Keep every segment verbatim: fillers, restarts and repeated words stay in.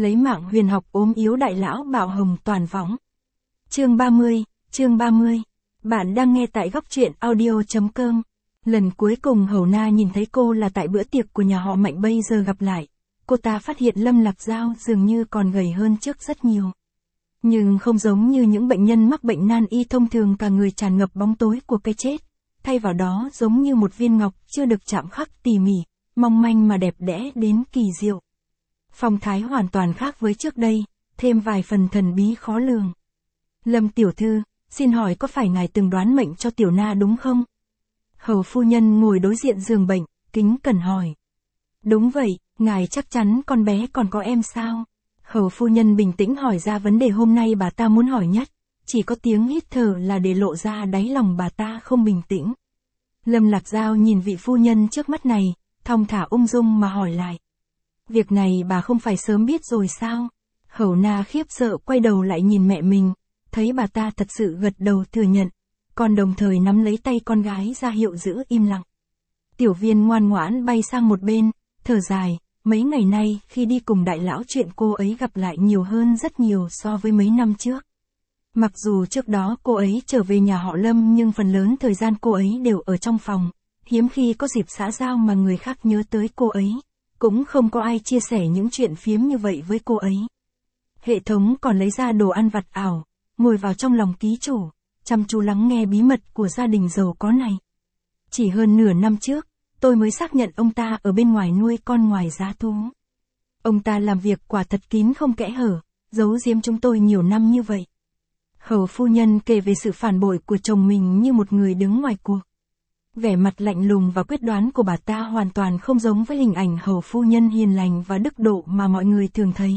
lấy mạng huyền học ốm yếu đại lão Bảo Hồng toàn võng. Chương ba mươi, chương ba mươi. Bạn đang nghe tại góc truyện audio chấm com. Lần cuối cùng Hầu Na nhìn thấy cô là tại bữa tiệc của nhà họ Mạnh, bây giờ gặp lại. Cô ta phát hiện Lâm Lạc Giao dường như còn gầy hơn trước rất nhiều. Nhưng không giống như những bệnh nhân mắc bệnh nan y thông thường cả người tràn ngập bóng tối của cái chết. Thay vào đó giống như một viên ngọc chưa được chạm khắc tỉ mỉ, mong manh mà đẹp đẽ đến kỳ diệu. Phong thái hoàn toàn khác với trước đây, thêm vài phần thần bí khó lường. Lâm tiểu thư, xin hỏi có phải ngài từng đoán mệnh cho tiểu na đúng không? Hầu phu nhân ngồi đối diện giường bệnh, kính cẩn hỏi. Đúng vậy, ngài chắc chắn con bé còn có em sao? Hầu phu nhân bình tĩnh hỏi ra vấn đề hôm nay bà ta muốn hỏi nhất, chỉ có tiếng hít thở là để lộ ra đáy lòng bà ta không bình tĩnh. Lâm Lạc Giao nhìn vị phu nhân trước mắt này, thong thả ung dung mà hỏi lại. Việc này bà không phải sớm biết rồi sao? Hầu Na khiếp sợ quay đầu lại nhìn mẹ mình, thấy bà ta thật sự gật đầu thừa nhận, còn đồng thời nắm lấy tay con gái ra hiệu giữ im lặng. Tiểu Viên ngoan ngoãn bay sang một bên, thở dài, mấy ngày nay khi đi cùng đại lão chuyện cô ấy gặp lại nhiều hơn rất nhiều so với mấy năm trước. Mặc dù trước đó cô ấy trở về nhà họ Lâm nhưng phần lớn thời gian cô ấy đều ở trong phòng, hiếm khi có dịp xã giao mà người khác nhớ tới cô ấy, cũng không có ai chia sẻ những chuyện phiếm như vậy với cô ấy. Hệ thống còn lấy ra đồ ăn vặt ảo, ngồi vào trong lòng ký chủ, chăm chú lắng nghe bí mật của gia đình giàu có này. Chỉ hơn nửa năm trước, tôi mới xác nhận ông ta ở bên ngoài nuôi con ngoài giá thú. Ông ta làm việc quả thật kín không kẽ hở, giấu giếm chúng tôi nhiều năm như vậy. Hầu phu nhân kể về sự phản bội của chồng mình như một người đứng ngoài cuộc. Vẻ mặt lạnh lùng và quyết đoán của bà ta hoàn toàn không giống với hình ảnh hầu phu nhân hiền lành và đức độ mà mọi người thường thấy.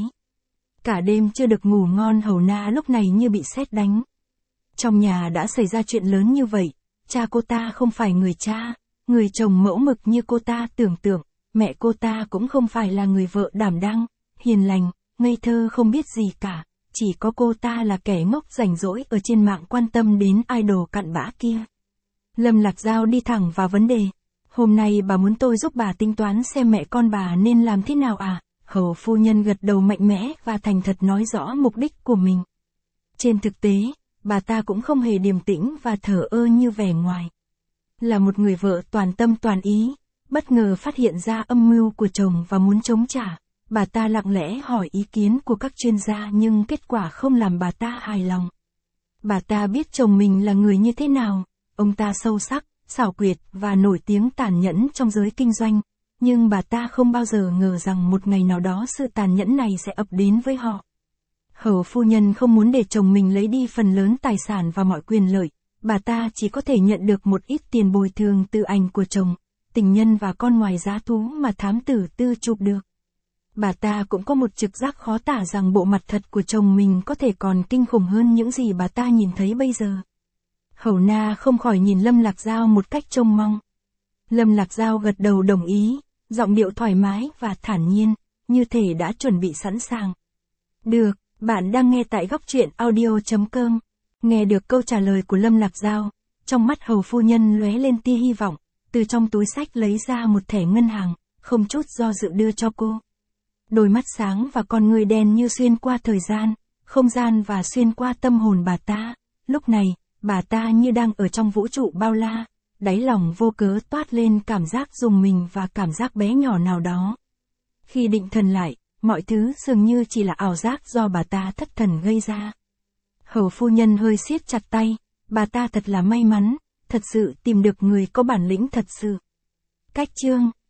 Cả đêm chưa được ngủ ngon, Hầu Na lúc này như bị sét đánh. Trong nhà đã xảy ra chuyện lớn như vậy, cha cô ta không phải người cha, người chồng mẫu mực như cô ta tưởng tượng, mẹ cô ta cũng không phải là người vợ đảm đang, hiền lành, ngây thơ không biết gì cả, chỉ có cô ta là kẻ ngốc rảnh rỗi ở trên mạng quan tâm đến idol cặn bã kia. Lâm Lạc Giao đi thẳng vào vấn đề. Hôm nay bà muốn tôi giúp bà tính toán xem mẹ con bà nên làm thế nào à? Hầu phu nhân gật đầu mạnh mẽ và thành thật nói rõ mục đích của mình. Trên thực tế, bà ta cũng không hề điềm tĩnh và thờ ơ như vẻ ngoài. Là một người vợ toàn tâm toàn ý, bất ngờ phát hiện ra âm mưu của chồng và muốn chống trả, bà ta lặng lẽ hỏi ý kiến của các chuyên gia nhưng kết quả không làm bà ta hài lòng. Bà ta biết chồng mình là người như thế nào, ông ta sâu sắc, xảo quyệt và nổi tiếng tàn nhẫn trong giới kinh doanh, nhưng bà ta không bao giờ ngờ rằng một ngày nào đó sự tàn nhẫn này sẽ ập đến với họ. Hầu phu nhân không muốn để chồng mình lấy đi phần lớn tài sản và mọi quyền lợi, bà ta chỉ có thể nhận được một ít tiền bồi thường từ ảnh của chồng, tình nhân và con ngoài giá thú mà thám tử Tư chụp được. Bà ta cũng có một trực giác khó tả rằng bộ mặt thật của chồng mình có thể còn kinh khủng hơn những gì bà ta nhìn thấy bây giờ. Hầu Na không khỏi nhìn Lâm Lạc Giao một cách trông mong. Lâm Lạc Giao gật đầu đồng ý, giọng điệu thoải mái và thản nhiên, như thể đã chuẩn bị sẵn sàng. Được, bạn đang nghe tại góc truyện audio chấm com. Nghe được câu trả lời của Lâm Lạc Giao, trong mắt hầu phu nhân lóe lên tia hy vọng, từ trong túi xách lấy ra một thẻ ngân hàng, không chút do dự đưa cho cô. Đôi mắt sáng và con người đen như xuyên qua thời gian, không gian và xuyên qua tâm hồn bà ta. Lúc này, bà ta như đang ở trong vũ trụ bao la, đáy lòng vô cớ toát lên cảm giác rùng mình và cảm giác bé nhỏ nào đó. Khi định thần lại, mọi thứ dường như chỉ là ảo giác do bà ta thất thần gây ra. Hầu phu nhân hơi siết chặt tay, bà ta thật là may mắn, thật sự tìm được người có bản lĩnh thật sự. Cách chương